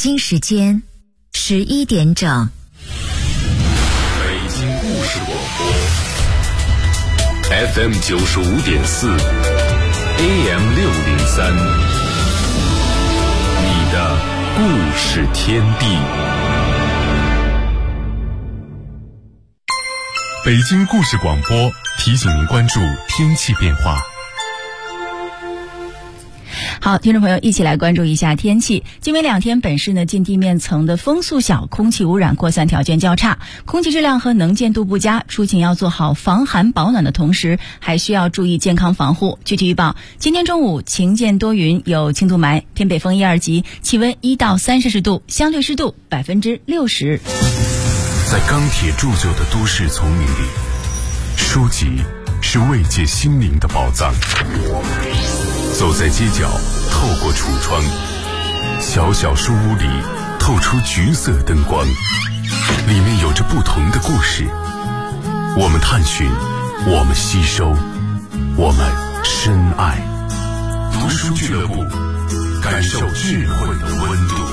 京时间11点整。 北京故事广播 FM 95.4 AM 603，你的故事天地。北京故事广播提醒您关注天气变化。 好，听众朋友，一起来关注一下天气。今明两天，本市呢近地面层的风速小，空气污染扩散条件较差，空气质量和能见度不佳，出行要做好防寒保暖的同时，还需要注意健康防护。具体预报：今天中午晴间多云，有轻度霾，偏北风1、2级，气温1到3摄氏度，相对湿度60%。 在钢铁铸就的都市丛林里，书籍是慰藉心灵的宝藏。走在街角，透过橱窗，小小书屋里透出橘色灯光，里面有着不同的故事。我们探寻，我们吸收，我们深爱。读书俱乐部，感受智慧的温度。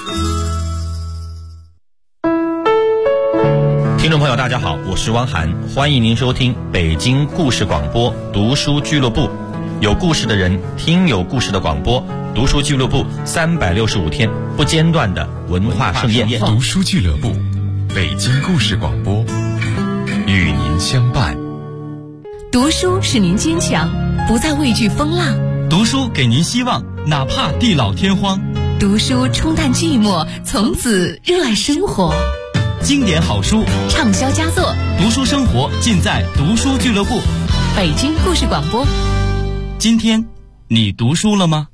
听众朋友大家好，我是汪涵，欢迎您收听北京故事广播读书俱乐部，有故事的人听有故事的广播，读书俱乐部365天不间断的文化盛宴。 读书俱乐部，北京故事广播，与您相伴。 读书使您坚强，不再畏惧风浪； 读书给您希望，哪怕地老天荒； 读书冲淡寂寞，从此热爱生活。 经典好书， 畅销佳作， 读书生活尽在读书俱乐部。 北京故事广播。 今天你读书了吗？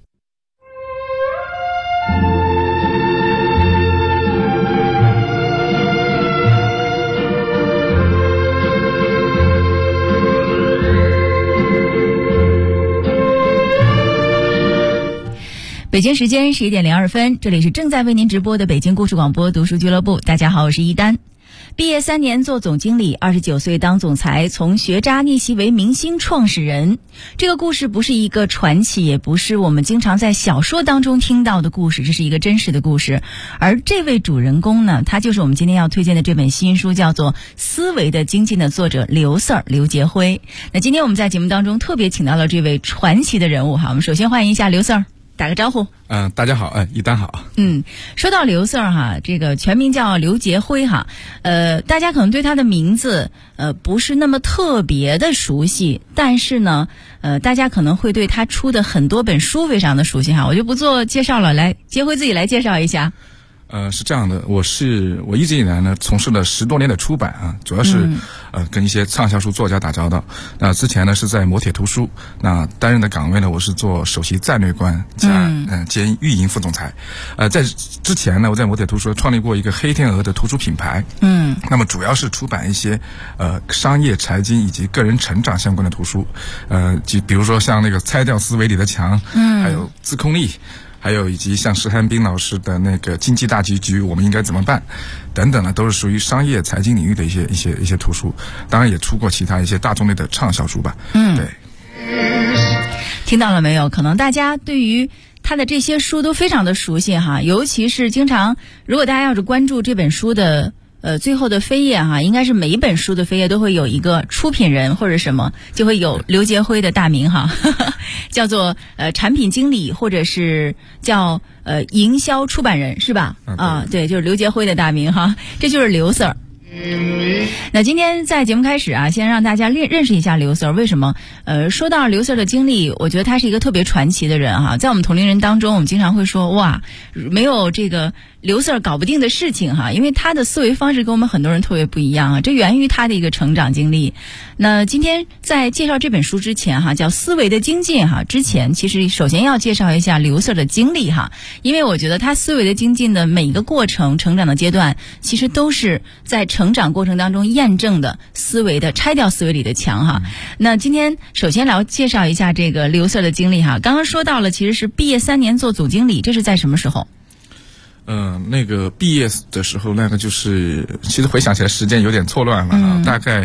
北京时间11点02分，这里是正在为您直播的北京故事广播读书俱乐部。大家好，我是一丹。毕业3年做总经理，29岁当总裁，从学渣逆袭为明星创始人。这个故事不是一个传奇，也不是我们经常在小说当中听到的故事，这是一个真实的故事。而这位主人公呢，他就是我们今天要推荐的这本新书，叫做《思维的精进》的作者刘 Sir 刘杰辉。那今天我们在节目当中特别请到了这位传奇的人物哈，我们首先欢迎一下刘 Sir。打个招呼。 大家好，一丹好。 说到刘 Sir 哈，这个全名叫刘杰辉哈，大家可能对他的名字不是那么特别的熟悉，但是呢，大家可能会对他出的很多本书非常的熟悉哈，我就不做介绍了，来，杰辉自己来介绍一下。 是这样的，我一直以来呢从事了10多年的出版啊，主要是跟一些畅销书作家打交道。那之前呢是在磨铁图书，那担任的岗位呢我是做首席战略官兼运营副总裁。在之前呢我在磨铁图书创立过一个黑天鹅的图书品牌。那么主要是出版一些商业财经以及个人成长相关的图书，比如说像那个拆掉思维里的墙，还有自控力，还有以及像石汉斌老师的那个经济大结局我们应该怎么办等等呢，都是属于商业财经领域的一些图书，当然也出过其他一些大众类的畅销书吧。对， 听到了没有？可能大家对于他的这些书都非常的熟悉哈，尤其是经常如果大家要是关注这本书的最后的扉页哈，应该是每一本书的扉页都会有一个出品人或者什么，就会有刘杰辉的大名哈，叫做产品经理或者是叫营销出版人是吧？对，就是刘杰辉的大名哈，这就是刘 Sir。那今天在节目开始啊，先让大家认识一下刘 Sir。为什么？说到刘 Sir 的经历，我觉得他是一个特别传奇的人哈。在我们同龄人当中，我们经常会说哇，没有这个刘 Sir 搞不定的事情哈，因为他的思维方式跟我们很多人特别不一样啊，这源于他的一个成长经历。那今天在介绍这本书之前哈，叫《思维的精进》哈，之前其实首先要介绍一下刘 Sir 的经历哈，因为我觉得他思维的精进的每一个过程、成长的阶段，其实都是在成长过程当中验证的思维的拆掉思维里的墙哈。那今天首先来介绍一下这个刘 Sir 的经历哈，刚刚说到了其实是毕业3年做总经理，这是在什么时候？ 那个毕业的时候，那个就是其实回想起来时间有点错乱了，大概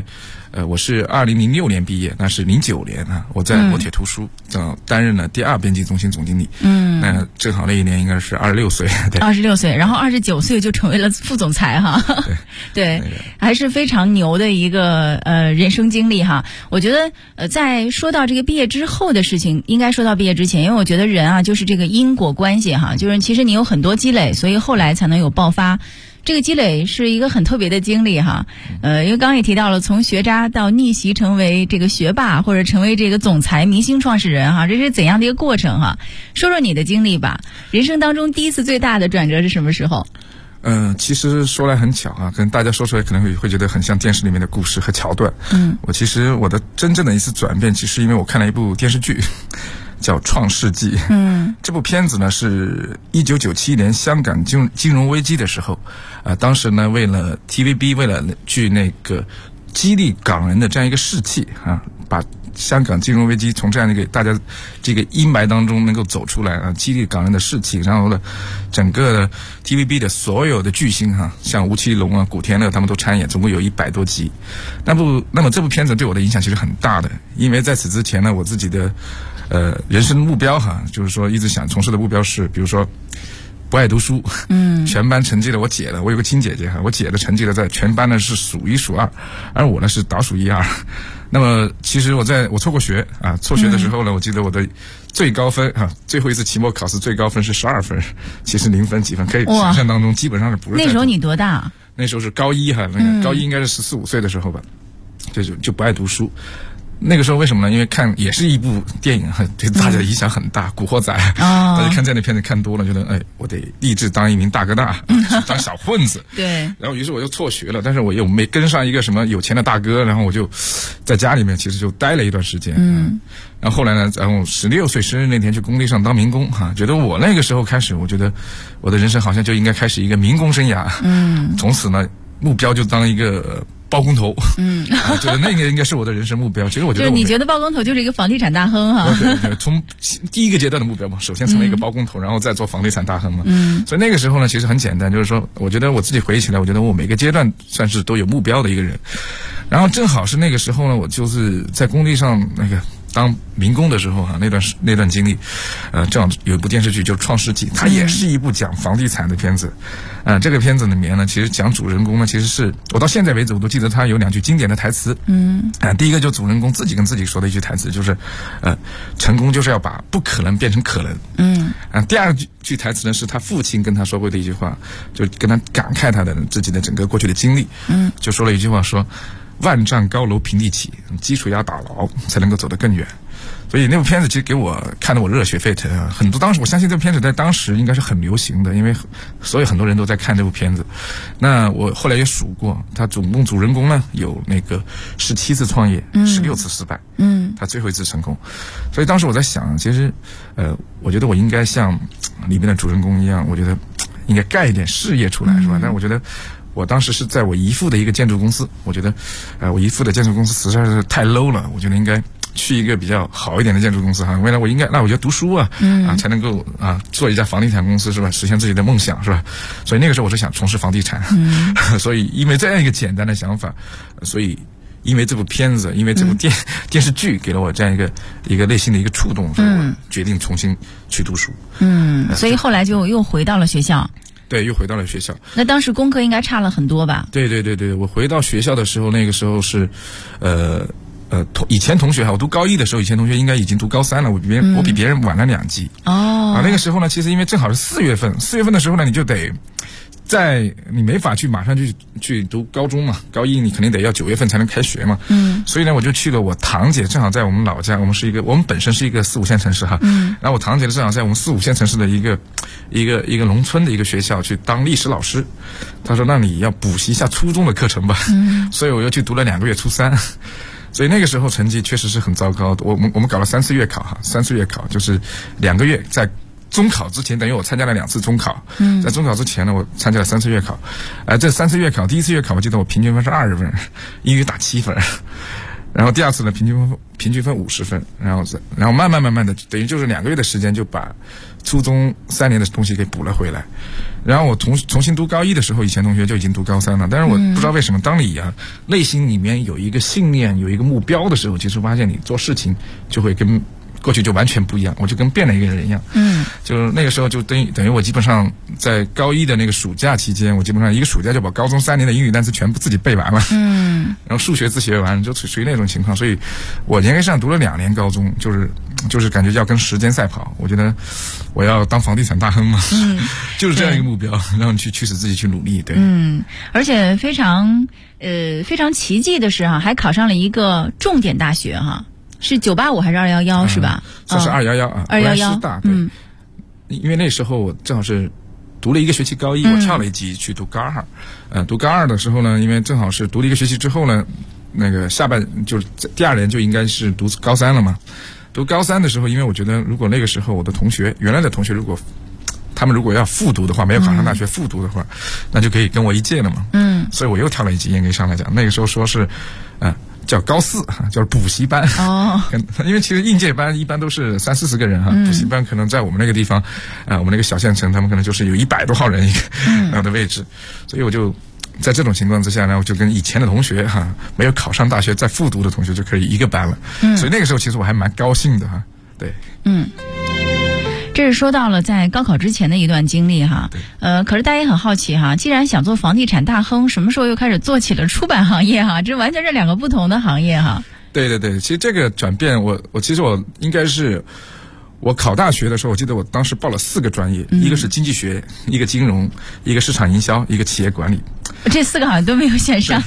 我是2006年毕业，那是09年啊，我在磨铁图书担任了第2编辑中心总经理。那正好那一年应该是26岁。对 ，26岁，然后29岁就成为了副总裁哈。对，还是非常牛的一个人生经历哈。我觉得在说到这个毕业之后的事情，应该说到毕业之前，因为我觉得人啊就是这个因果关系哈，就是其实你有很多积累，所以后来才能有爆发。这个积累是一个很特别的经历哈，因为刚刚也提到了，从学渣到逆袭成为这个学霸，或者成为这个总裁、明星创始人哈，这是怎样的一个过程哈？说说你的经历吧。人生当中第一次最大的转折是什么时候？ 其实说来很巧啊，跟大家说出来可能会觉得很像电视里面的故事和桥段。我的真正的一次转变，其实因为我看了一部电视剧。叫《创世纪》。这部片子呢是1997年香港金融危机的时候，当时呢为了 TVB 为了去那个激励港人的这样一个士气啊，把香港金融危机从这样一个大家这个阴霾当中能够走出来啊，激励港人的士气，然后呢，整个 TVB 的所有的巨星哈，像吴奇隆啊、古天乐他们都参演，总共有100多集。那么这部片子对我的影响其实很大的，因为在此之前呢，我自己的人生目标哈，就是说一直想从事的目标是，比如说不爱读书，全班成绩的我姐的，我有个亲姐姐哈，我姐的成绩的在全班呢是数1数2，而我呢是倒数1、2。那么其实我错过学啊，辍学的时候呢，我记得我的最高分啊，最后一次期末考试最高分是12分，其实0分几分，可以想象当中基本上是不是。 那时候你多大？ 那时候是高一哈，那个高一应该是14、15岁的时候吧，就不爱读书。那个时候为什么呢？因为也是一部电影，对大家的影响很大，古惑仔。大家看这样的片子看多了，觉得我得立志当一名大哥大，当小混子。对。然后于是我就辍学了，但是我又没跟上一个什么有钱的大哥，然后我就在家里面其实就待了一段时间。然后后来呢，然后16岁生日那天去工地上当民工哈，觉得我那个时候开始，我觉得我的人生好像就应该开始一个民工生涯。从此呢，目标就当一个包工头，我觉得那个应该是我的人生目标。其实我觉得， 就是你觉得包工头就是一个房地产大亨哈？ 对，从第一个阶段的目标嘛，首先成为一个包工头，然后再做房地产大亨嘛。所以那个时候呢，其实很简单，就是说，我觉得我自己回忆起来，我觉得我每个阶段算是都有目标的一个人。然后正好是那个时候呢，我就是在工地上那个当民工的时候哈，那段经历，正好有一部电视剧就是《创世纪》，它也是一部讲房地产的片子。这个片子里面呢，其实讲主人公呢，其实是我到现在为止我都记得他有2句经典的台词。第一个就主人公自己跟自己说的一句台词，就是成功就是要把不可能变成可能。第二句台词呢是他父亲跟他说过的一句话，就跟他感慨他的自己的整个过去的经历。就说了一句话说，万丈高楼平地起，基础要打牢才能够走得更远。所以那部片子其实给我看得我热血沸腾啊！很多当时我相信这部片子在当时应该是很流行的，因为所以很多人都在看这部片子。那我后来也数过，他总共主人公呢有那个17次创业，16次失败，他最后一次成功。所以当时我在想，其实我觉得我应该像里面的主人公一样，我觉得应该干一点事业出来，是吧？但是我觉得我当时是在我姨父的一个建筑公司，我觉得我姨父的建筑公司实在是太 low 了，我觉得应该去一个比较好一点的建筑公司哈。未来我应该，那我觉得读书啊，才能够做一家房地产公司是吧？实现自己的梦想是吧？所以那个时候我是想从事房地产，所以因为这样一个简单的想法，所以因为这部片子，因为这部电视剧给了我这样一个内心的一个触动，所以我决定重新去读书。 所以后来就又回到了学校。 对，又回到了学校。 那当时功课应该差了很多吧？ 对，我回到学校的时候，那个时候是，以前同学哈，我读高一的时候，以前同学应该已经读高3了，我比别人晚了2级。那个时候呢，其实因为正好是4月份的时候呢，你就得你没法去马上去读高中嘛，高一你肯定得要9月份才能开学嘛。所以呢，我就去了我堂姐，正好在我们老家，我们本身是一个4、5线城市哈。然后我堂姐正好在我们4、5线城市的一个农村的一个学校去当历史老师。她说：“那你要补习一下初中的课程吧。”所以我又去读了2个月初3。所以那个时候成绩确实是很糟糕的。我们搞了3次月考哈，3次月考就是2个月在中考之前，等于我参加了2次中考。在中考之前呢，我参加了3次月考。这3次月考，第一次月考我记得我平均分是20分，英语打7分。 然后第二次呢平均分50分，然后慢慢的，等于就是2个月的时间就把初中3年的东西给补了回来。然后我重新读高1的时候，以前同学就已经读高3了，但是我不知道为什么，当你内心里面有一个信念、有一个目标的时候，其实发现你做事情就会跟过去就完全不一样，我就跟变了一个人一样。就是那个时候就等于我基本上在高1的那个暑假期间，我基本上一个暑假就把高中3年的英语单词全部自己背完了。然后数学自学完，就属于那种情况。所以我严格上读了2年高中，就是感觉要跟时间赛跑。我觉得我要当房地产大亨嘛，就是这样一个目标，然后驱使自己去努力。对， 而且非常奇迹的是还考上了一个重点大学哈。是985还是211是吧？ 这是211啊，211大。对，因为那时候我正好是读了一个学期高1，我跳了一级去读高2。读高2的时候呢，因为正好是读了一个学期之后呢，那个就是第2年就应该是读高3了嘛。读高3的时候，因为我觉得如果那个时候我的原来的同学他们如果要复读的话，没有考上大学复读的话，那就可以跟我一届了嘛。所以我又跳了一级，严格上来讲，那个时候说是叫高4，就是补习班。因为其实应届班一般都是30-40个人补习班可能在我们那个地方，我们那个小县城，他们可能就是有100多号人一个的位置，所以我就在这种情况之下呢，我就跟以前的同学没有考上大学再复读的同学就可以一个班了。所以那个时候其实我还蛮高兴的对。 这是说到了在高考之前的一段经历可是大家也很好奇既然想做房地产大亨，什么时候又开始做起了出版行业这完全是2个不同的行业对，其实这个转变我应该是我考大学的时候，我记得我当时报了4个专业，一个是经济学，一个金融，一个市场营销，一个企业管理。 这4个好像都没有选上。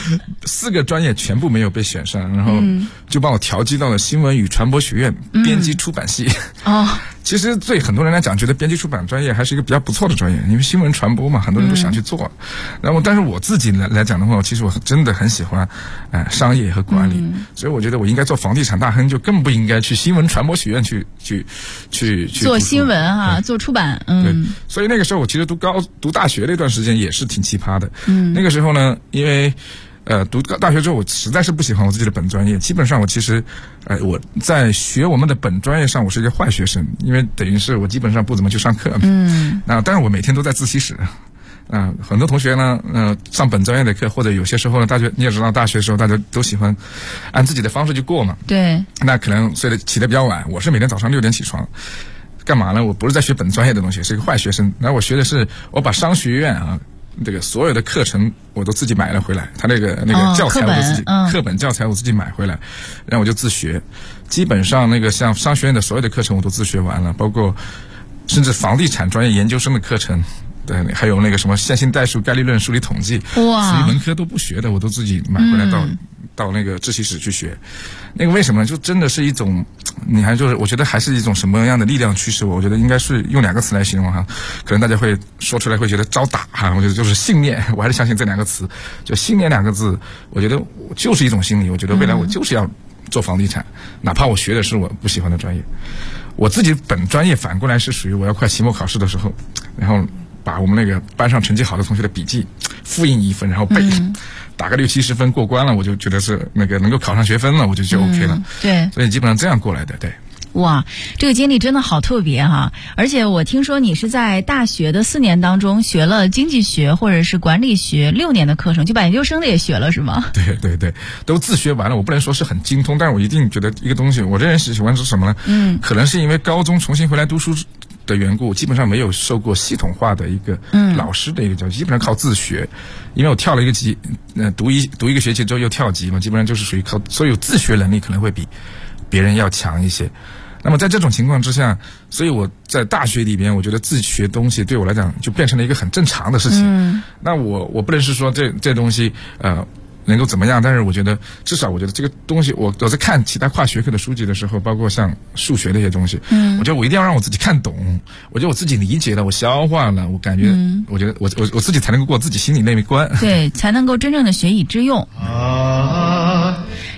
4个专业全部没有被选上，然后就帮我调剂到了新闻与传播学院编辑出版系。其实对很多人来讲，觉得编辑出版专业还是一个比较不错的专业，因为新闻传播嘛，很多人都想去做。然后，但是我自己来讲的话，其实我真的很喜欢商业和管理，所以我觉得我应该做房地产大亨，就更不应该去新闻传播学院去做新闻做出版。 对，所以那个时候我其实读大学那段时间也是挺奇葩的。那个时候呢，因为读大学之后，我实在是不喜欢我自己的本专业。基本上我其实，我在学我们的本专业上，我是一个坏学生，因为等于是我基本上不怎么去上课。但是我每天都在自习室。很多同学呢，上本专业的课，或者有些时候呢，大学你也知道，大学的时候大家都喜欢按自己的方式去过嘛。对。那可能起得比较晚，我是每天早上6点起床。干嘛呢？我不是在学本专业的东西，是一个坏学生。然后我学的是，我把商学院这个所有的课程我都自己买了回来，他那个教材我都自己课本教材我自己买回来，然后我就自学。基本上那个像商学院的所有的课程我都自学完了，包括甚至房地产专业研究生的课程。对，还有那个什么线性代数、概率论、数理统计，属于文科都不学的，我都自己买回来到那个自习室去学。那个为什么呢？就真的是一种，我觉得还是一种什么样的力量驱使我？我觉得应该是用2个词来形容可能大家会说出来会觉得招打我觉得就是信念，我还是相信这2个词。就信念2个字，我觉得就是一种心理。我觉得未来我就是要做房地产，哪怕我学的是我不喜欢的专业。我自己本专业反过来是属于我要快期末考试的时候，然后把我们那个班上成绩好的同学的笔记复印1份，然后背，打个60-70分过关了，我就觉得是那个能够考上学分了，我就 OK 了。对，所以基本上这样过来的。对。 哇，这个经历真的好特别而且我听说你是在大学的4年当中学了经济学或者是管理学6年的课程，就把研究生的也学了是吗？ 对，都自学完了。我不能说是很精通，但是我一定觉得一个东西，我这人喜欢是什么呢？可能是因为高中重新回来读书的缘故，基本上没有受过系统化的一个老师的一个教育，基本上靠自学。因为我跳了一个级，读一个学期之后又跳级嘛，基本上就是属于靠，所以有自学能力可能会比别人要强一些。那么在这种情况之下，所以我在大学里边，我觉得自学东西对我来讲就变成了一个很正常的事情。那我不能是说这东西能够怎么样，但是我觉得至少我觉得这个东西，我在看其他跨学科的书籍的时候，包括像数学的一些东西，我觉得我一定要让我自己看懂，我觉得我自己理解了，我消化了，我感觉，我觉得我自己才能够过自己心里那一关， 对，才能够真正的学以致用。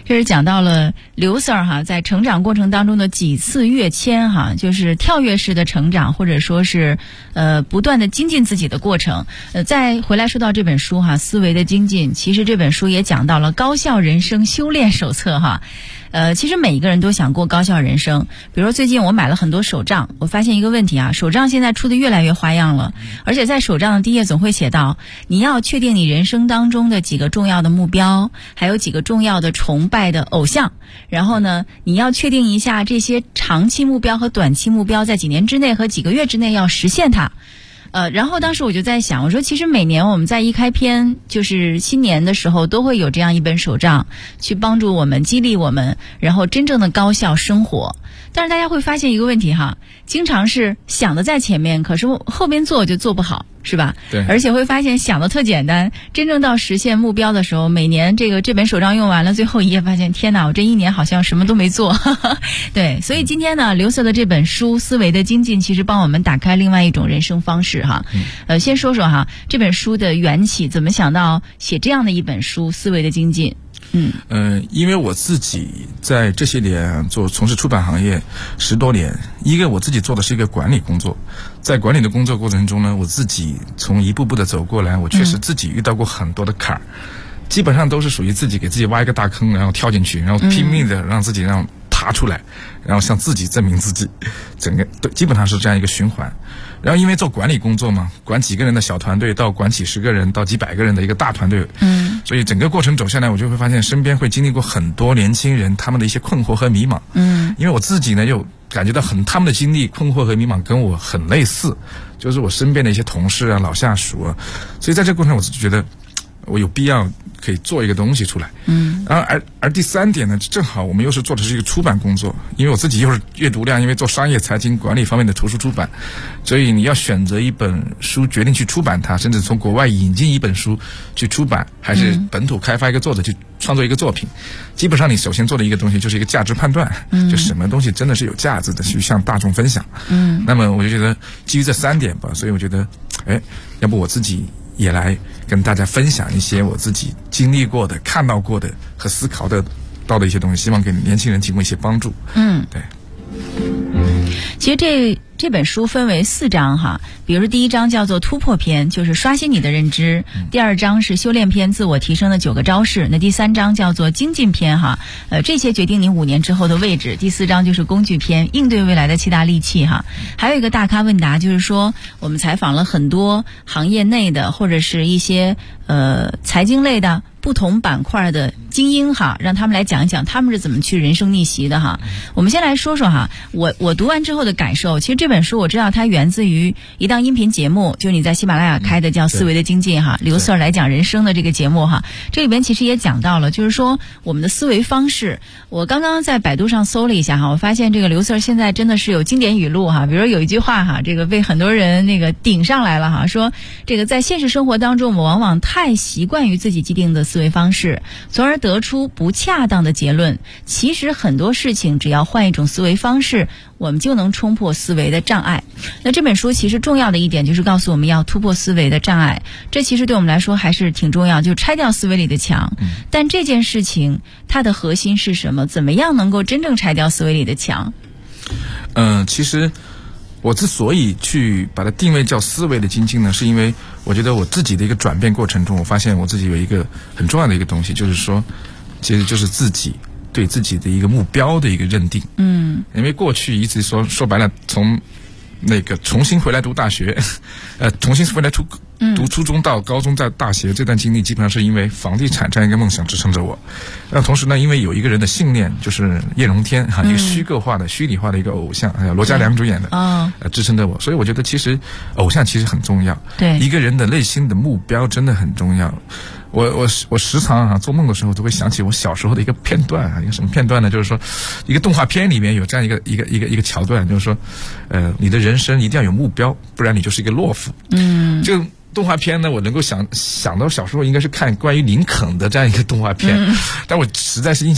这是讲到了刘 Sir 哈在成长过程当中的几次跃迁哈，就是跳跃式的成长，或者说是不断的精进自己的过程。再回来说到这本书哈，思维的精进，其实这本书也讲到了高效人生修炼手册哈。其实每一个人都想过高效人生。比如说最近我买了很多手账，我发现一个问题啊，手账现在出的越来越花样了，而且在手账的第一页总会写到，你要确定你人生当中的几个重要的目标，还有几个重要的崇拜的偶像，然后呢，你要确定一下这些长期目标和短期目标在几年之内和几个月之内要实现它。然后当时我就在想，我说其实每年我们在一开篇就是新年的时候都会有这样一本手账去帮助我们激励我们，然后真正的高效生活。但是大家会发现一个问题哈，经常是想的在前面，可是后边做就做不好，是吧？ 对。 而且会发现想的特简单，真正到实现目标的时候，每年这本手账用完了，最后一页发现天哪，我这一年好像什么都没做。对，所以今天呢，刘 Sir 的这本书《思维的精进》其实帮我们打开另外一种人生方式哈。先说说哈这本书的缘起，怎么想到写这样的一本书《思维的精进》？ 因为我自己在这些年从事出版行业10多年，一个我自己做的是一个管理工作，在管理的工作过程中呢，我自己从一步步的走过来，我确实自己遇到过很多的坎儿，基本上都是属于自己给自己挖一个大坑，然后跳进去，然后拼命的让自己爬出来，然后向自己证明自己，整个基本上是这样一个循环。然后因为做管理工作嘛，管几个人的小团队到管几十个人到几百个人的一个大团队，所以整个过程走下来，我就会发现身边会经历过很多年轻人他们的一些困惑和迷茫。因为我自己呢又感觉到他们的经历困惑和迷茫跟我很类似，就是我身边的一些同事啊、老下属啊，所以在这个过程我就觉得我有必要可以做一个东西出来。然后而第三点呢，正好我们又是做的是一个出版工作，因为我自己又是阅读量，因为做商业财经管理方面的图书出版，所以你要选择一本书决定去出版它，甚至从国外引进一本书去出版，还是本土开发一个作者去创作一个作品，基本上你首先做的一个东西就是一个价值判断，就什么东西真的是有价值的去向大众分享。那么我就觉得基于这3点吧，所以我觉得要不我自己也来跟大家分享一些我自己经历过的、看到过的和思考到的一些东西，希望给年轻人提供一些帮助。对。 其实这本书分为4章哈，比如说第1章叫做突破篇，就是刷新你的认知；第2章是修炼篇，自我提升的9个招式；那第3章叫做精进篇哈，这些决定你5年之后的位置；第4章就是工具篇，应对未来的7大利器哈。还有一个大咖问答，就是说我们采访了很多行业内的或者是一些财经类的不同板块的精英哈，让他们来讲一讲他们是怎么去人生逆袭的哈。我们先来说说哈，我读完之后的感受。其实这本书我知道它源自于一档音频节目，就是你在喜马拉雅开的叫《思维的精进》哈，刘 Sir 来讲人生的这个节目哈。这里边其实也讲到了，就是说我们的思维方式。我刚刚在百度上搜了一下哈，我发现这个刘 Sir 现在真的是有经典语录哈，比如有一句话哈，这个被很多人顶上来了哈，说这个在现实生活当中，我们往往太习惯于自己既定的思维方式，从而得出不恰当的结论。其实很多事情只要换一种思维方式，我们就能冲破思维的障碍。那这本书其实重要的一点就是告诉我们要突破思维的障碍，这其实对我们来说还是挺重要，就是拆掉思维里的墙。但这件事情它的核心是什么？怎么样能够真正拆掉思维里的墙？ 其实我之所以去把它定位叫思维的精进呢，是因为我觉得我自己的一个转变过程中，我发现我自己有一个很重要的一个东西，就是说其实就是自己对自己的一个目标的一个认定。因为过去一直说白了，从重新回来读大学，重新回来读初中到高中在大学这段经历，基本上是因为房地产这样一个梦想支撑着我。同时呢，因为有一个人的信念，就是叶荣添哈，一个虚拟化的一个偶像，还有罗嘉良主演的，支撑着我。所以我觉得其实偶像其实很重要，对一个人的内心的目标真的很重要。我时常做梦的时候都会想起我小时候的一个片段一个什么片段呢？就是说，一个动画片里面有这样一个桥段，就是说，你的人生一定要有目标，不然你就是一个懦夫。这个动画片呢，我能够想到小时候应该是看关于林肯的这样一个动画片，但我实在是印象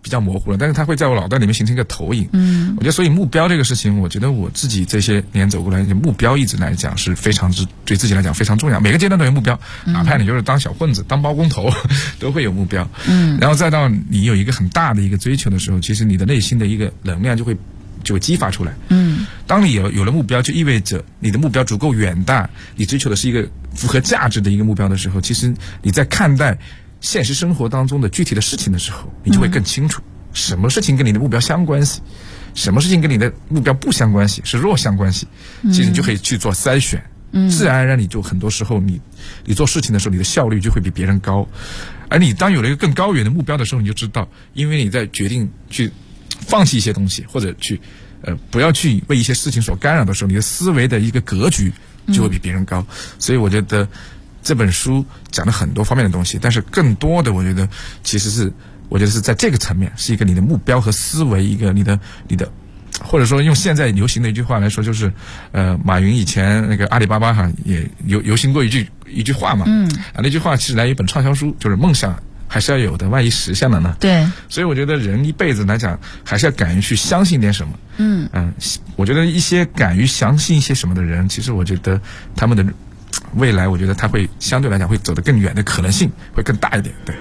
比较模糊了，但是它会在我脑袋里面形成一个投影。我觉得所以目标这个事情，我觉得我自己这些年走过来，目标一直来讲是非常对自己来讲非常重要。每个阶段都有目标，哪怕你就是当小混子、当包工头，都会有目标。然后再到你有一个很大的一个追求的时候，其实你的内心的一个能量就会激发出来。当你有了目标，就意味着你的目标足够远大，你追求的是一个符合价值的一个目标的时候，其实你在看待现实生活当中的具体的事情的时候，你就会更清楚什么事情跟你的目标相关系，什么事情跟你的目标不相关系，是弱相关系。其实你就可以去做筛选，自然而然你就很多时候你做事情的时候，你的效率就会比别人高。而你当有了一个更高远的目标的时候，你就知道，因为你在决定去放弃一些东西，或者去不要去为一些事情所干扰的时候，你的思维的一个格局就会比别人高。所以我觉得这本书讲了很多方面的东西，但是更多的我觉得是在这个层面，是一个你的目标和思维，一个你的，或者说用现在流行的一句话来说，就是马云以前那个阿里巴巴也流行过一句话嘛，那句话其实来一本畅销书，就是梦想还是要有的，万一实现了呢？对，所以我觉得人一辈子来讲，还是要敢于去相信点什么。我觉得一些敢于相信一些什么的人，其实我觉得他们的未来，我觉得他会相对来讲会走得更远的可能性会更大一点。对，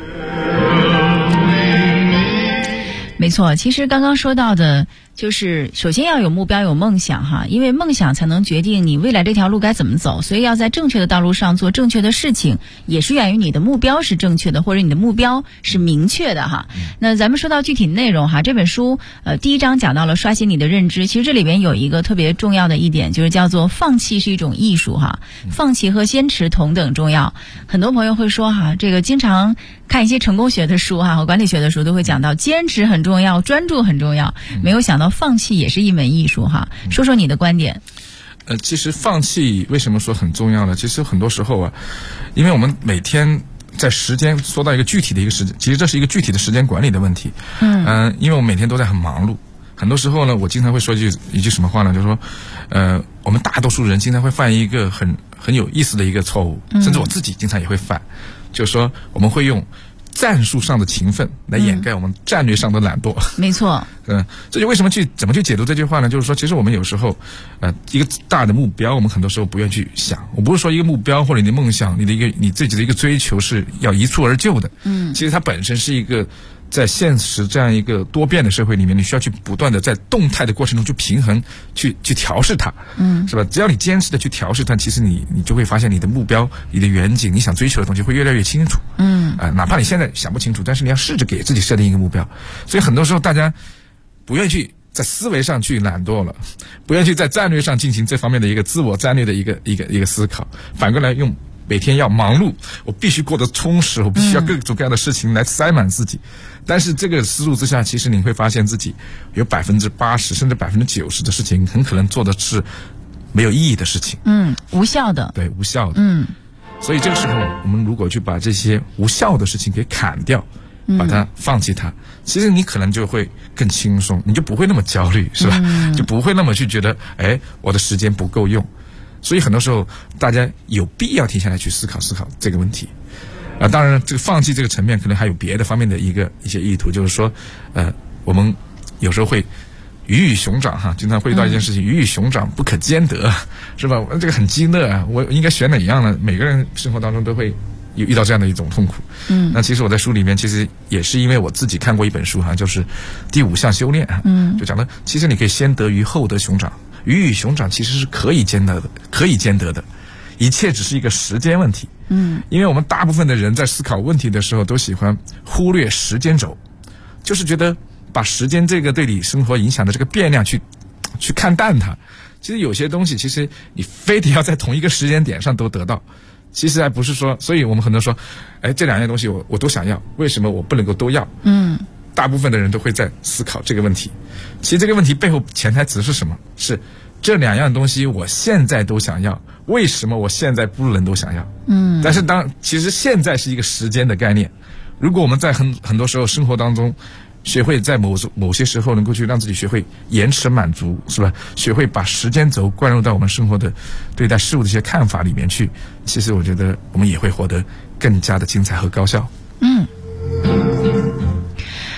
没错。其实刚刚说到的就是首先要有目标有梦想哈，因为梦想才能决定你未来这条路该怎么走，所以要在正确的道路上做正确的事情，也是源于你的目标是正确的，或者你的目标是明确的哈。那咱们说到具体内容哈，这本书第一章讲到了刷新你的认知，其实这里边有一个特别重要的一点，就是叫做放弃是一种艺术哈，放弃和坚持同等重要。很多朋友会说哈，这个经常看一些成功学的书哈和管理学的书都会讲到坚持很重要，专注很重要，没有想到放弃也是一门艺术哈。说说你的观点。 其实放弃为什么说很重要呢？其实很多时候因为我们每天在时间说到一个具体的一个时间，其实这是一个具体的时间管理的问题。因为我们每天都在很忙碌，很多时候呢，我经常会说一句什么话呢？就是说，我们大多数人经常会犯一个很有意思的一个错误，甚至我自己经常也会犯，就是说我们会用战术上的勤奋来掩盖我们战略上的懒惰。没错。这就为什么怎么去解读这句话呢？就是说，其实我们有时候，一个大的目标，我们很多时候不愿意去想。我不是说一个目标或者你的梦想，你自己的一个追求是要一蹴而就的。其实它本身是一个在现实这样一个多变的社会里面，你需要去不断的在动态的过程中去平衡，去调试它。是吧？只要你坚持的去调试它，其实你就会发现你的目标、你的远景、你想追求的东西会越来越清楚。哪怕你现在想不清楚，但是你要试着给自己设定一个目标。所以很多时候大家不愿意去在思维上去懒惰了，不愿意去在战略上进行这方面的一个自我战略的一个思考，反过来用每天要忙碌，我必须过得充实，我必须要各种各样的事情来塞满自己。但是这个思路之下，其实你会发现自己有80%甚至90%的事情，很可能做的是没有意义的事情。无效的。对，无效的。所以这个时候，我们如果去把这些无效的事情给砍掉，把它放弃它，其实你可能就会更轻松，你就不会那么焦虑，是吧？就不会那么去觉得，我的时间不够用。所以很多时候，大家有必要停下来去思考这个问题。当然，这个放弃这个层面，可能还有别的方面的一些意图，就是说，我们有时候会鱼与熊掌哈，经常会遇到一件事情，鱼与熊掌不可兼得，是吧？这个很鸡肋啊，我应该选哪样呢？每个人生活当中都会遇到这样的一种痛苦。那其实我在书里面，其实也是因为我自己看过一本书哈，就是第5项修炼，就讲的，其实你可以先得鱼后得熊掌，鱼与熊掌其实是可以兼得的，一切只是一个时间问题。因为我们大部分的人在思考问题的时候，都喜欢忽略时间轴，就是觉得把时间这个对你生活影响的这个变量去看淡它。其实有些东西，其实你非得要在同一个时间点上都得到，其实还不是说，所以我们很多说，这2样东西我都想要，为什么我不能够都要？大部分的人都会在思考这个问题。其实这个问题背后潜台词是什么？是这2样东西我现在都想要，为什么我现在不能都想要？但是其实现在是一个时间的概念。如果我们在很多时候生活当中，学会在某些时候能够去让自己学会延迟满足，是吧？学会把时间轴灌入到我们生活的对待事物的一些看法里面去，其实我觉得我们也会活得更加的精彩和高效。 其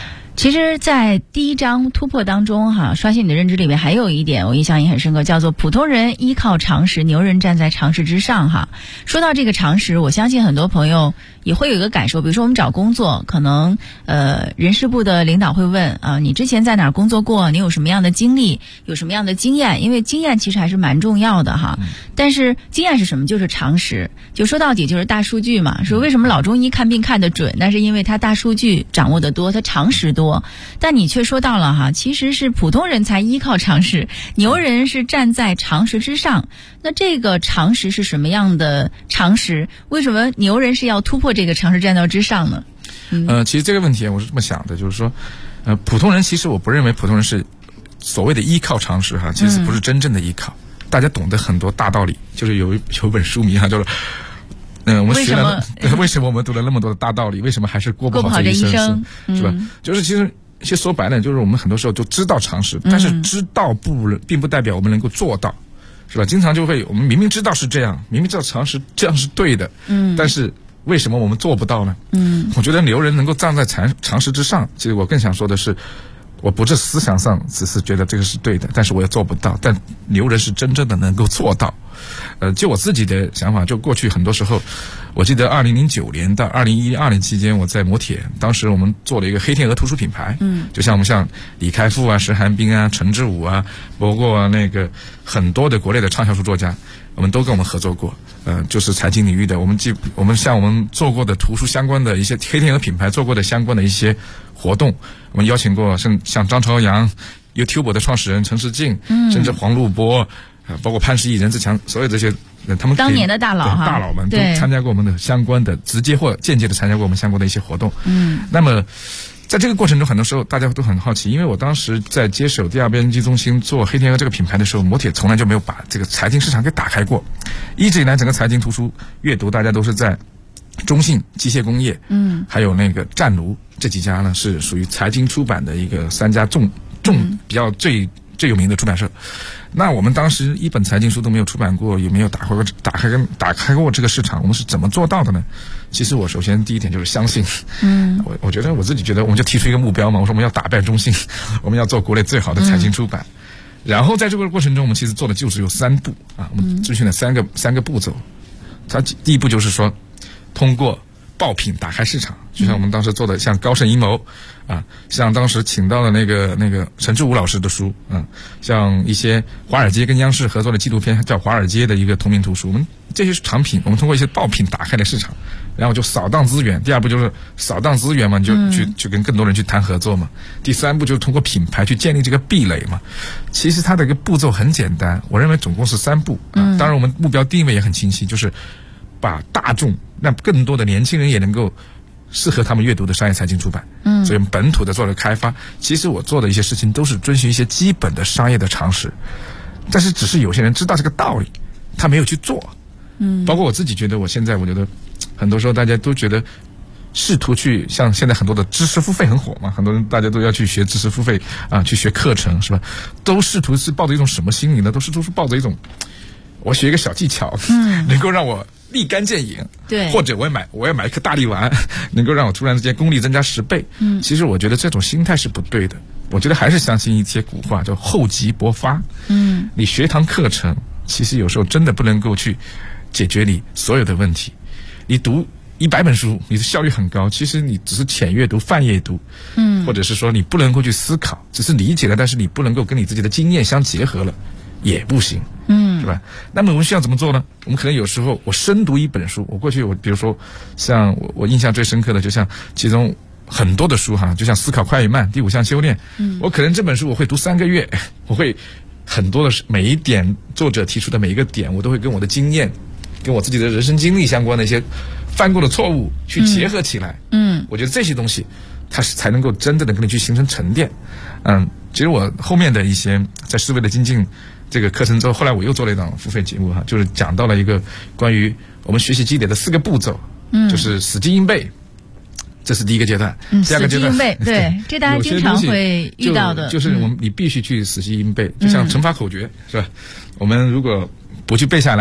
其实在第一章突破当中刷新你的认知里面还有一点我印象也很深刻，叫做普通人依靠常识，牛人站在常识之上说到这个常识，我相信很多朋友也会有一个感受，比如说我们找工作，可能人事部的领导会问你之前在哪儿工作过，你有什么样的经历，有什么样的经验，因为经验其实还是蛮重要的但是经验是什么？就是常识，就说到底就是大数据嘛。说为什么老中医看病看得准，那是因为他大数据掌握得多，他常识多。但你却说到了其实是普通人才依靠常识，牛人是站在常识之上。那这个常识是什么样的常识？为什么牛人是要突破这个常识站到之上呢？ 其实这个问题我是这么想的，就是说普通人其实我不认为普通人是所谓的依靠常识其实不是真正的依靠。大家懂得很多大道理，就是有本书名就是我们学了为什么我们读了那么多的大道理，为什么还是过不好这一生是吧？就是其实说白了，就是我们很多时候就知道常识，但是知道并不代表我们能够做到，是吧？经常就会我们明明知道是这样，明明知道常识这样是对的，但是为什么我们做不到呢？我觉得牛人能够站在常识之上，其实我更想说的是，我不是思想上只是觉得这个是对的，但是我也做不到，但牛人是真正的能够做到。就我自己的想法，就过去很多时候，我记得2009年到2012年期间，我在摩铁，当时我们做了一个黑天鹅图书品牌，就像我们像李开复石寒冰陈志武包括那个很多的国内的畅销书作家，我们都跟我们合作过，就是财经领域的，我们做过的图书相关的一些黑天鹅品牌做过的相关的一些活动，我们邀请过像张朝阳、YouTube 的创始人陈世静，甚至黄路波。包括潘石屹、任志强，所有这些他们当年的大佬们都参加过我们的相关的，直接或间接的参加过我们相关的一些活动。那么在这个过程中，很多时候大家都很好奇，因为我当时在接手第二编辑中心做黑天鹅这个品牌的时候，摩铁从来就没有把这个财经市场给打开过。一直以来，整个财经图书阅读，大家都是在中信、机械工业，还有那个湛卢这几家呢，是属于财经出版的一个3家比较最有名的出版社。那我们当时一本财经书都没有出版过，也没有打开过这个市场，我们是怎么做到的呢？其实我首先第一点就是相信，我觉得我自己觉得，我们就提出一个目标嘛，我说我们要打败中信，我们要做国内最好的财经出版。然后在这个过程中，我们其实做的就是有3步我们遵循了三个步骤。它第一步就是说，通过爆品打开市场，就像我们当时做的，像高盛阴谋像当时请到的那个陈志武老师的书像一些华尔街跟央视合作的纪录片叫《华尔街》的一个同名图书，我们这些产品，我们通过一些爆品打开了市场，然后就扫荡资源。第二步就是扫荡资源嘛，就跟更多人去谈合作嘛。第3步就是通过品牌去建立这个壁垒嘛。其实它的一个步骤很简单，我认为总共是3步当然我们目标定位也很清晰，就是把大众让更多的年轻人也能够适合他们阅读的商业财经出版，所以本土的做了开发。其实我做的一些事情都是遵循一些基本的商业的常识，但是只是有些人知道这个道理，他没有去做。包括我自己觉得，我觉得很多时候大家都觉得试图去，像现在很多的知识付费很火嘛，很多人大家都要去学知识付费去学课程是吧？都试图是抱着一种什么心理呢？都是抱着一种我学一个小技巧，能够让我立竿见影， 对， 或者我要买一颗大力丸，能够让我突然之间功力增加10倍。其实我觉得这种心态是不对的。我觉得还是相信一些古话，叫厚积薄发。你学一堂课程，其实有时候真的不能够去解决你所有的问题。你读100本书，你的效率很高，其实你只是浅阅读、泛阅读，或者是说你不能够去思考，只是理解了，但是你不能够跟你自己的经验相结合了，也不行。是吧？那么我们需要怎么做呢？我们可能有时候我深读一本书，我过去比如说像我印象最深刻的，就像其中很多的书就像《思考快与慢》第5项修炼，我可能这本书我会读3个月，我会很多的每一点作者提出的每一个点，我都会跟我的经验、跟我自己的人生经历相关的一些犯过的错误去结合起来。我觉得这些东西它是才能够真正的跟你去形成沉淀。其实我后面的一些在思维的精进这个课程之后，后来我又做了一档付费节目就是讲到了一个关于我们学习积累的4个步骤，就是死记硬背，这是第一个阶段。第二个阶段， 死记硬背，对，这大家经常会遇到的， 就是你必须去死记硬背，就像乘法口诀是吧？我们如果不去背下来，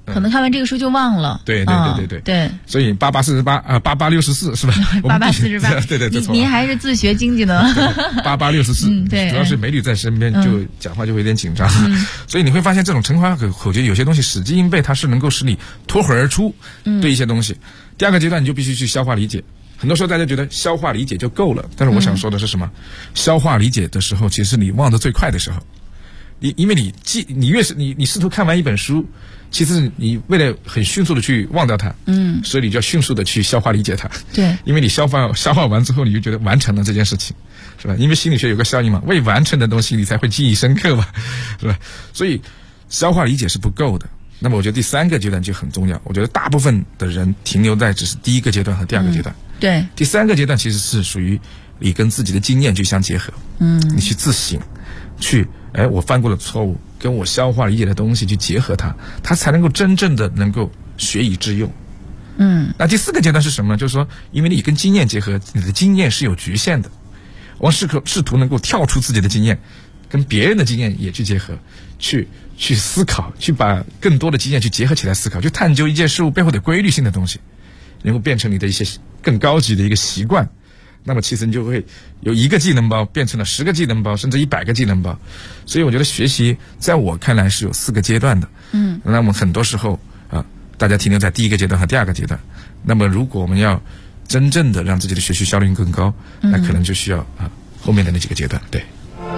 可能看完这个书就忘了。 对。所以88488864是吧 ？8848， 对， 您还是自学经济呢。 8864， 对， 主要是美女在身边，就讲话就会有点紧张。所以你会发现，这种乘法口诀有些东西死记硬背，它是能够使你脱口而出对一些东西。第二个阶段，你就必须去消化理解。很多时候大家觉得消化理解就够了，但是我想说的是什么？消化理解的时候，其实你忘得最快的时候。因为你越是你试图看完一本书，其实你为了很迅速的去忘掉它，所以你就要迅速的去消化理解它。 对， 因为你消化完之后，你就觉得完成了这件事情，是吧？因为心理学有个效应嘛，未完成的东西你才会记忆深刻嘛，是吧？所以消化理解是不够的。那么我觉得第三个阶段就很重要。我觉得大部分的人停留在只是第一个阶段和第二个阶段。 对， 第三个阶段其实是属于你跟自己的经验去相结合。你去自省，去我犯过的错误跟我消化理解的东西去结合它才能够真正的能够学以致用。那第四个阶段是什么呢？就是说，因为你跟经验结合，你的经验是有局限的，我试图能够跳出自己的经验，跟别人的经验也去结合，去思考，去把更多的经验去结合起来思考，去探究一件事物背后的规律性的东西，能够变成你的一些更高级的一个习惯。那么其实你就会有一个技能包变成了10个技能包，甚至100个技能包。所以我觉得学习在我看来是有4个阶段的。那么很多时候大家停留在第一个阶段和第二个阶段。那么如果我们要真正的让自己的学习效率更高，那可能就需要后面的那几个阶段。对。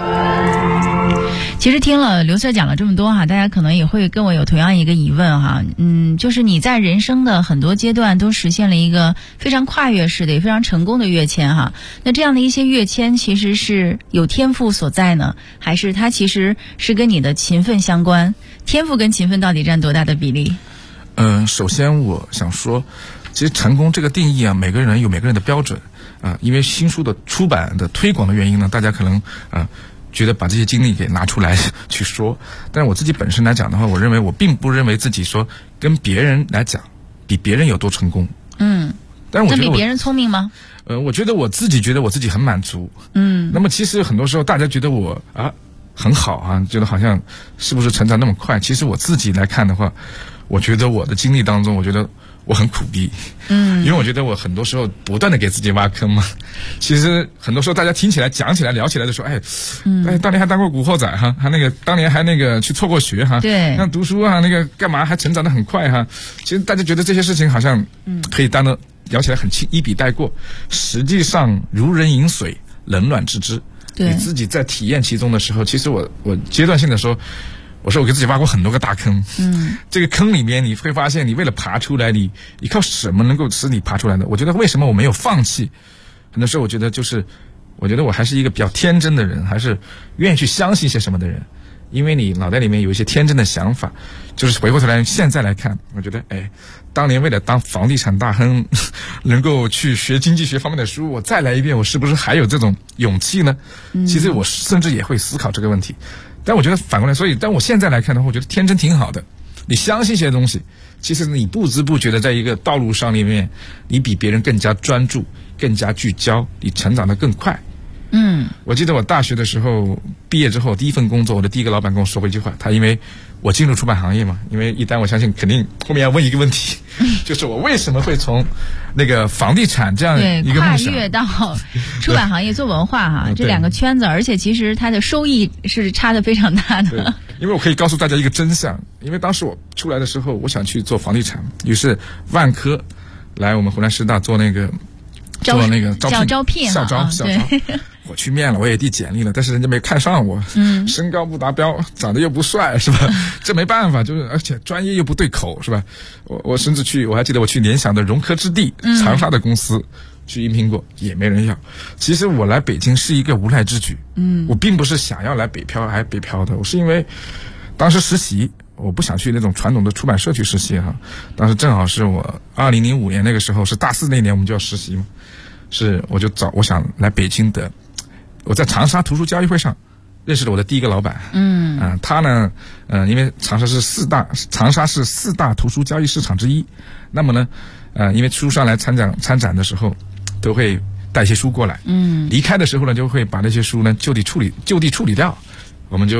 其实听了刘 Sir 讲了这么多哈，大家可能也会跟我有同样一个疑问哈，就是你在人生的很多阶段都实现了一个非常跨越式的也非常成功的跃迁哈。那这样的一些跃迁其实是有天赋所在呢，还是它其实是跟你的勤奋相关？天赋跟勤奋到底占多大的比例？ 首先我想说，其实成功这个定义啊，每个人有每个人的标准因为新书的出版的推广的原因呢，大家可能觉得把这些经历给拿出来去说，但是我自己本身来讲的话，我并不认为自己说跟别人来讲比别人有多成功。但是我觉得那比别人聪明吗？ 我觉得我自己觉得我自己很满足。那么其实很多时候大家觉得我很好觉得好像是不是成长那么快？其实我自己来看的话，我觉得我的经历当中，我觉得我很苦逼。因为我觉得我很多时候不断的给自己挖坑嘛。其实很多时候大家听起来、讲起来、聊起来的时候，当年还当过古惑仔哈，还当年还去辍过学哈， 对， 那读书干嘛还成长得很快哈。其实大家觉得这些事情好像可以聊起来很轻，一笔带过。实际上如人饮水，冷暖自知。你自己在体验其中的时候，其实我阶段性的说，我说我给自己挖过很多个大坑。这个坑里面你会发现，你为了爬出来，你靠什么能够使你爬出来的？我觉得为什么我没有放弃？很多时候我觉得我还是一个比较天真的人，还是愿意去相信一些什么的人。因为你脑袋里面有一些天真的想法，就是回过头来现在来看，我觉得当年为了当房地产大亨能够去学经济学方面的书，我再来一遍，我是不是还有这种勇气呢？其实我甚至也会思考这个问题。但我觉得反过来，所以当我现在来看的话，我觉得天真挺好的。你相信一些东西，其实你不知不觉的在一个道路上里面，你比别人更加专注，更加聚焦，你成长得更快。我记得我大学的时候毕业之后，第一份工作，我的第一个老板跟我说过一句话，他因为我进入出版行业嘛，因为一旦我相信肯定后面要问一个问题，就是我为什么会从那个房地产这样一个梦想跨越到出版行业做文化哈，这两个圈子，而且其实它的收益是差得非常大的。 因为我可以告诉大家一个真相，因为当时我出来的时候，我想去做房地产，于是万科来我们湖南师大做那个招聘校招。我去面了，我也递简历了，但是人家没看上我，身高不达标，长得又不帅，是吧？这没办法，而且专业又不对口，是吧？我甚至我还记得我去联想的融科之地长沙的公司去应聘过，也没人要。其实我来北京是一个无奈之举，我并不是想要来北漂的，我是因为当时实习，我不想去那种传统的出版社去实习哈。当时正好是我2005年那个时候，是大4那年我们就要实习嘛，我想来北京的。我在长沙图书交易会上认识了我的第一个老板。他呢，因为长沙是4大图书交易市场之一。那么呢，因为书商来参展的时候，都会带一些书过来。离开的时候呢，就会把那些书呢就地处理掉。我们就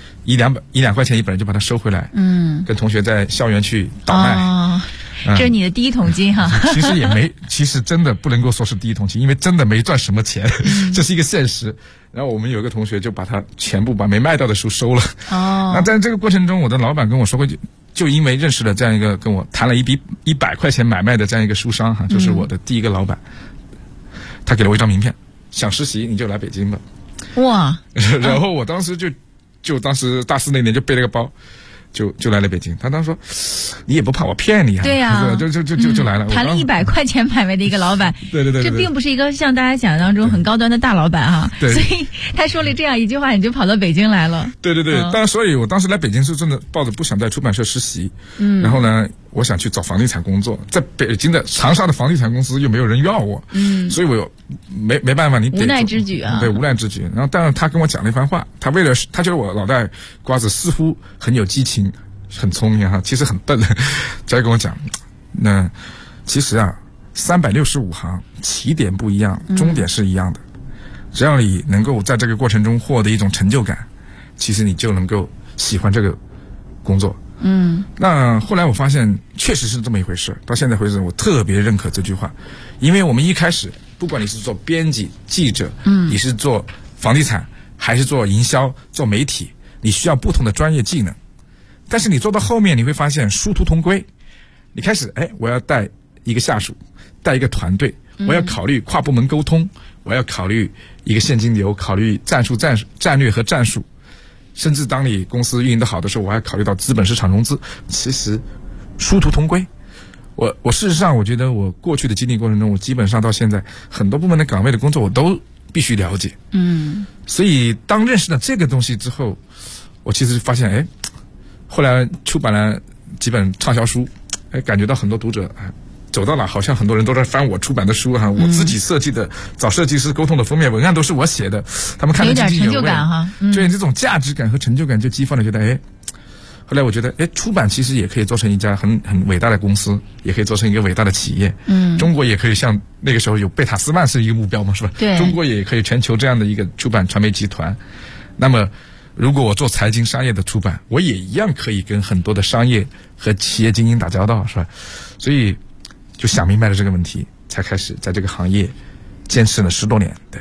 一两块钱一本就把它收回来，跟同学在校园去倒卖。 这是你的第一桶金哈。 其实也没，其实真的不能够说是第一桶金，因为真的没赚什么钱，这是一个现实。然后我们有一个同学就把他全部把没卖掉的书收了。那在这个过程中，我的老板跟我说过，就因为认识了这样一个跟我谈了一笔100块钱买卖的这样一个书商哈，就是我的第一个老板，他给了我一张名片，想实习你就来北京吧。 哇！ 然后我当时就当时大4那年就背了个包。就来了北京，他当时说，你也不怕我骗你啊？ 对呀， 就来了。 谈了100块钱买卖的一个老板， 对， 这并不是一个像大家想象当中很高端的大老板哈。所以他说了这样一句话，你就跑到北京来了。 对，所以我当时来北京是真的抱着不想在出版社实习，然后呢，我想去找房地产工作，在北京的长沙的房地产公司又没有人要我，所以我没办法，你得无奈之举啊。 对，无奈之举。然后，但是他跟我讲了一番话，他觉得我脑袋瓜子似乎很有激情。很聪明哈，其实很笨。再跟我讲，那其实啊，365行起点不一样，终点是一样的。只要你能够在这个过程中获得一种成就感，其实你就能够喜欢这个工作。那后来我发现确实是这么一回事。到现在为止，我特别认可这句话，因为我们一开始，不管你是做编辑、记者，你是做房地产，还是做营销、做媒体，你需要不同的专业技能。但是你做到后面，你会发现殊途同归。你开始，我要带一个下属，带一个团队，我要考虑跨部门沟通，我要考虑一个现金流，考虑战略和战术，甚至当你公司运营的好的时候，我还考虑到资本市场融资。其实殊途同归。我事实上，我觉得我过去的经历过程中，我基本上到现在很多部门的岗位的工作我都必须了解。所以当认识了这个东西之后，我其实发现，后来出版了几本畅销书，感觉到很多读者走到哪好像很多人都在翻我出版的书哈，我自己设计的找设计师沟通的封面文案都是我写的，他们看得津津有味，有点成就感哈。对，这种价值感和成就感就激发了，觉得后来我觉得出版其实也可以做成一家很伟大的公司，也可以做成一个伟大的企业。中国也可以像那个时候有贝塔斯曼是一个目标嘛，是吧？ 对， 中国也可以全球这样的一个出版传媒集团。那么如果我做财经商业的出版，我也一样可以跟很多的商业和企业精英打交道，是吧？所以就想明白了这个问题，才开始在这个行业坚持了10多年。对，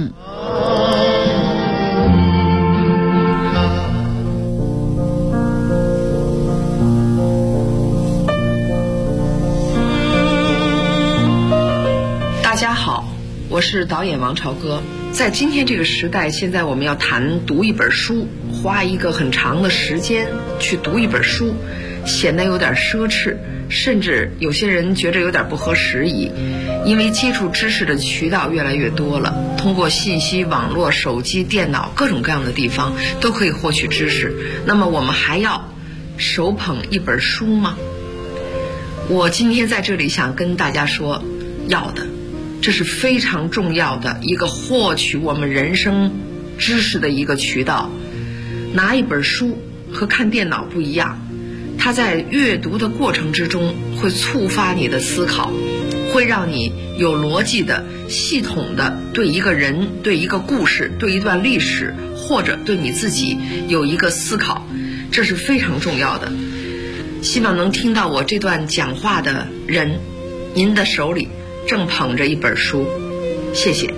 大家好，我是导演王朝歌。在今天这个时代，现在我们要谈读一本书，花一个很长的时间去读一本书，显得有点奢侈，甚至有些人觉着有点不合时宜。因为接触知识的渠道越来越多了，通过信息网络、手机、电脑各种各样的地方都可以获取知识。那么我们还要手捧一本书吗？我今天在这里想跟大家说，要的。这是非常重要的一个获取我们人生知识的一个渠道。拿一本书和看电脑不一样，它在阅读的过程之中会触发你的思考，会让你有逻辑的、系统的对一个人、对一个故事、对一段历史，或者对你自己有一个思考，这是非常重要的。希望能听到我这段讲话的人，您的手里正捧着一本书，谢谢。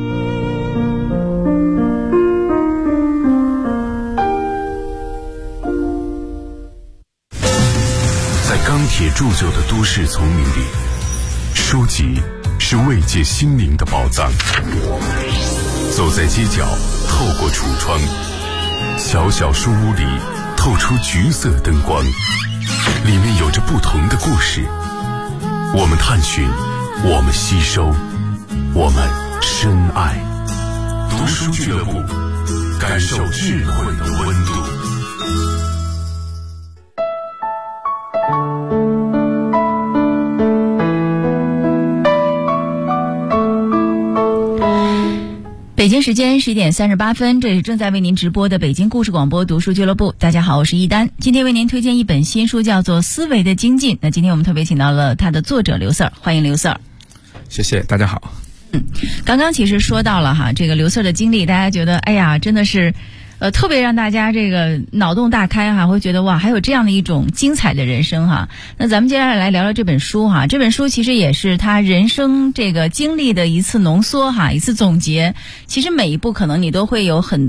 在钢铁铸就的都市丛林里，书籍是慰藉心灵的宝藏。走在街角，透过橱窗，小小书屋里透出橘色灯光，里面有着不同的故事。我们探寻，我们吸收，我们深爱。读书俱乐部，感受智慧的温度。 北京时间11点38分，这里正在为您直播的北京故事广播读书俱乐部。大家好，我是一丹，今天为您推荐一本新书，叫做《思维的精进》。那今天我们特别请到了它的作者刘 Sir， 欢迎刘 Sir。 谢谢，大家好。 刚刚其实说到了哈，这个刘 Sir 的经历，大家觉得哎呀，真的是特别让大家这个脑洞大开哈，会觉得哇，还有这样的一种精彩的人生哈。那咱们接下来聊聊这本书哈，这本书其实也是他人生这个经历的一次浓缩哈，一次总结。其实每一步可能你都会有很